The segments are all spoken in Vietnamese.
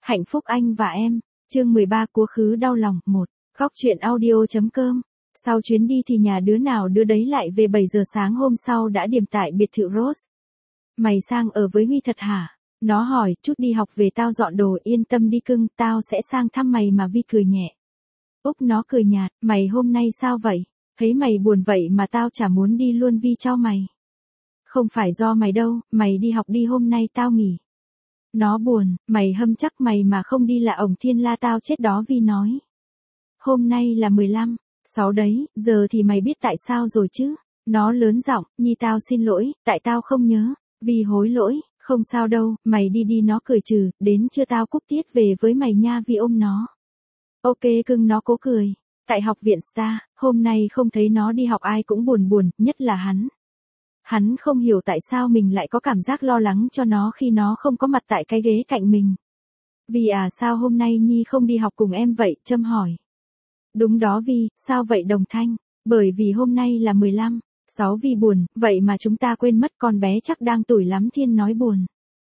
Hạnh phúc anh và em, chương 13 quá khứ đau lòng, 1. Góc truyện audio.com. Sau chuyến đi thì nhà đứa nào đứa đấy lại về 7 giờ sáng hôm sau đã điểm tại biệt thự Rose. Mày sang ở với Huy thật hả? Nó hỏi, chút đi học về tao dọn đồ, yên tâm đi cưng, tao sẽ sang thăm mày mà. Vi cười nhẹ. Úc nó cười nhạt, mày hôm nay sao vậy? Thấy mày buồn vậy mà tao chả muốn đi luôn Vi cho mày. Không phải do mày đâu, mày đi học đi hôm nay tao nghỉ. Nó buồn, mày hâm chắc mày mà không đi là ổng thiên la tao chết đó. Vi nói. Hôm nay là 15/6 đấy, giờ thì mày biết tại sao rồi chứ? Nó lớn giọng, Nhi tao xin lỗi, tại tao không nhớ. Vi hối lỗi, không sao đâu, mày đi đi. Nó cười trừ, đến trưa tao cúp tiết về với mày nha. Vi ôm nó. Ok cưng. Nó cố cười. Tại học viện Star, hôm nay không thấy nó đi học ai cũng buồn buồn, nhất là hắn. Hắn không hiểu tại sao mình lại có cảm giác lo lắng cho nó khi nó không có mặt tại cái ghế cạnh mình. Vì sao hôm nay Nhi không đi học cùng em vậy? Trâm hỏi. Đúng đó Vi, sao vậy Đồng Thanh? Bởi vì hôm nay là 15/6. Vi buồn, vậy mà chúng ta quên mất con bé chắc đang tủi lắm. Thiên nói buồn.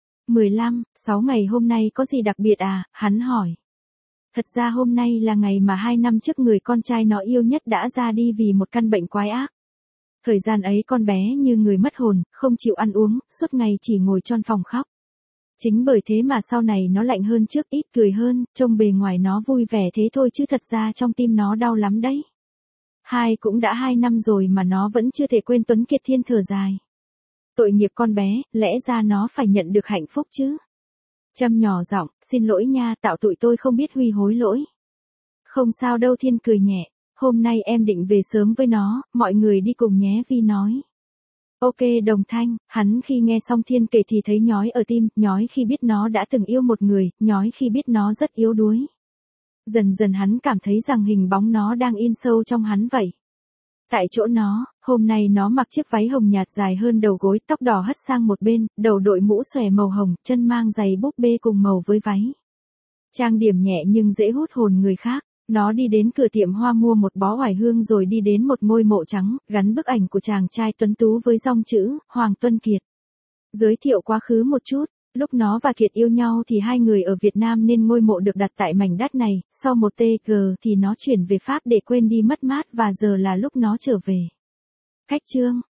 15/6 ngày hôm nay có gì đặc biệt à? Hắn hỏi. Thật ra hôm nay là ngày mà 2 năm trước người con trai nó yêu nhất đã ra đi vì một căn bệnh quái ác. Thời gian ấy con bé như người mất hồn, không chịu ăn uống, suốt ngày chỉ ngồi trong phòng khóc. Chính bởi thế mà sau này nó lạnh hơn trước, ít cười hơn, trông bề ngoài nó vui vẻ thế thôi chứ thật ra trong tim nó đau lắm đấy. Cũng đã 2 năm rồi mà nó vẫn chưa thể quên Tuấn Kiệt. Thiên thở dài. Tội nghiệp con bé, lẽ ra nó phải nhận được hạnh phúc chứ. Trâm nhỏ giọng, xin lỗi nha, tạo tụi tôi không biết. Huy hối lỗi. Không sao đâu. Thiên cười nhẹ. Hôm nay em định về sớm với nó, mọi người đi cùng nhé. Vi nói. Ok Đồng Thanh. Hắn khi nghe xong Thiên kể thì thấy nhói ở tim, nhói khi biết nó đã từng yêu một người, nhói khi biết nó rất yếu đuối. Dần dần hắn cảm thấy rằng hình bóng nó đang in sâu trong hắn vậy. Tại chỗ nó, hôm nay nó mặc chiếc váy hồng nhạt dài hơn đầu gối, tóc đỏ hất sang một bên, đầu đội mũ xòe màu hồng, chân mang giày búp bê cùng màu với váy. Trang điểm nhẹ nhưng dễ hút hồn người khác. Nó đi đến cửa tiệm hoa mua một bó oải hương rồi đi đến một ngôi mộ trắng, gắn bức ảnh của chàng trai tuấn tú với dòng chữ, Hoàng Tuân Kiệt. Giới thiệu quá khứ một chút, lúc nó và Kiệt yêu nhau thì hai người ở Việt Nam nên ngôi mộ được đặt tại mảnh đất này, sau một TG thì nó chuyển về Pháp để quên đi mất mát và giờ là lúc nó trở về. Cách chương